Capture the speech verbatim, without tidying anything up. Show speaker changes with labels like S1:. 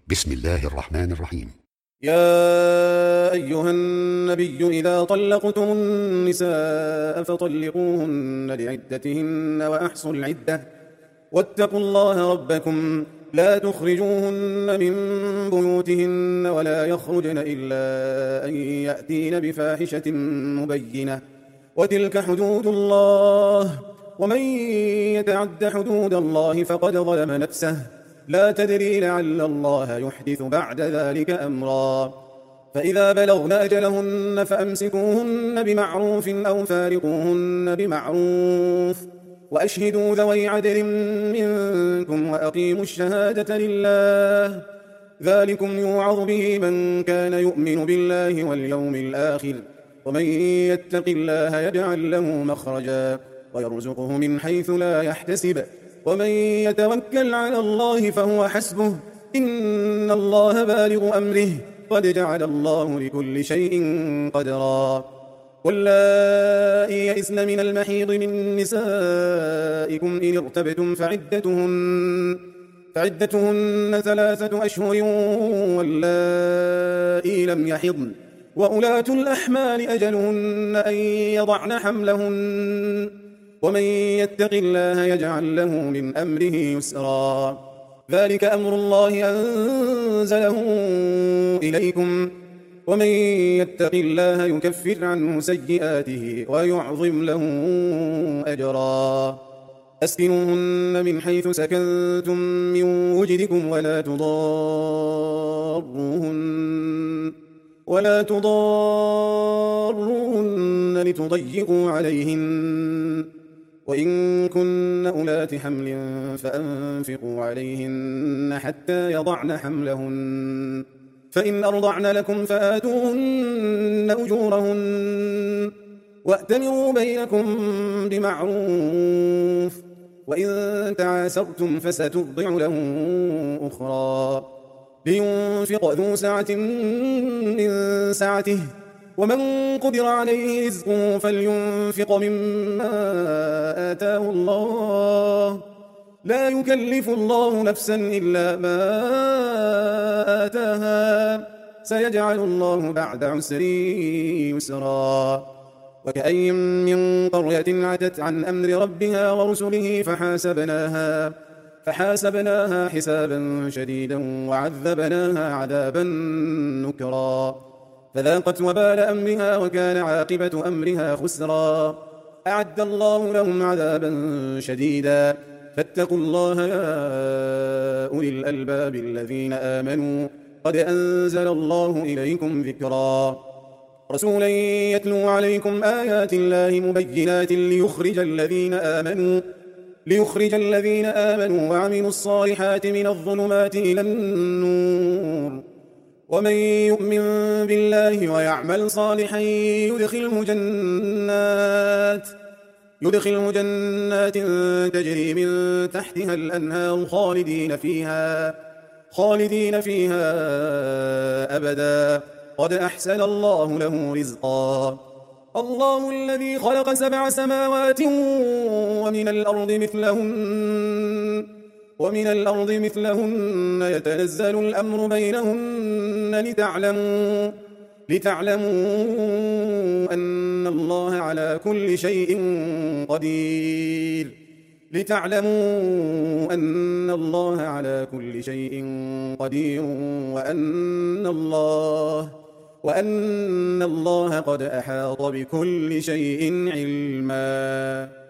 S1: بسم الله الرحمن الرحيم.
S2: يا أيها النبي إذا طلقتم النساء فطلقوهن لعدتهن وأحصوا العدة واتقوا الله ربكم لا تخرجوهن من بيوتهن ولا يخرجن إلا أن يأتين بفاحشة مبينة وتلك حدود الله ومن يتعد حدود الله فقد ظلم نفسه لا تدري لعل الله يحدث بعد ذلك أمرا فإذا بلغن أجلهن فأمسكوهن بمعروف أو فارقوهن بمعروف وأشهدوا ذوي عدل منكم وأقيموا الشهادة لله ذلكم يوعظ به من كان يؤمن بالله واليوم الآخر ومن يتق الله يجعل له مخرجا ويرزقه من حيث لا يحتسب ومن يتوكل على الله فهو حسبه إن الله بالغ أمره قد جعل الله لكل شيء قدرا واللائي يئسن من المحيض من نسائكم إن ارتبتم فعدتهن, فعدتهن ثلاثة أشهر واللائي لم يحضن وأولاة الأحمال أجلهن أن يضعن حملهن ومن يتق الله يجعل له من أمره يسرا ذلك أمر الله أنزله إليكم ومن يتق الله يكفر عنه سيئاته ويعظم له أجرا أسكنوهن من حيث سكنتم من وجدكم ولا تضاروهن ولا تضاروهن لتضيقوا عليهن وإن كن أولات حمل فأنفقوا عليهن حتى يضعن حملهن فإن أرضعن لكم فآتوهن أجورهن وأتمروا بينكم بمعروف وإن تعاسرتم فسترضع له أخرى لينفق ذو سعة من سعته ومن قدر عليه رزقه فلينفق مما آتاه الله لا يكلف الله نفسا إلا ما آتاها سيجعل الله بعد عسر يسرا وكأي من قرية عتت عن أمر ربها ورسله فحاسبناها فحاسبناها حسابا شديدا وعذبناها عذابا نكرا فذاقت وبال أمرها وكان عاقبة أمرها خسرا أعد الله لهم عذابا شديدا فاتقوا الله يا أولي الألباب الذين آمنوا قد أنزل الله إليكم ذكرا رسولا يتلو عليكم آيات الله مبينات ليخرج الذين آمنوا ليخرج الذين آمنوا وعملوا الصالحات من الظلمات إلى النور ومن يؤمن بالله ويعمل صالحا يدخله جنات يدخله جنات تجري من تحتها الأنهار خالدين فيها خالدين فيها أبدا قد أحسن الله له رزقا الله الذي خلق سبع سماوات ومن الأرض مثلهن ومن الأرض مثلهن يتنزل الأمر بينهن لتعلموا لتعلموا أن الله على كل شيء قدير لتعلموا أن الله على كل شيء قدير وأن الله وأن الله قد أحاط بكل شيء علما.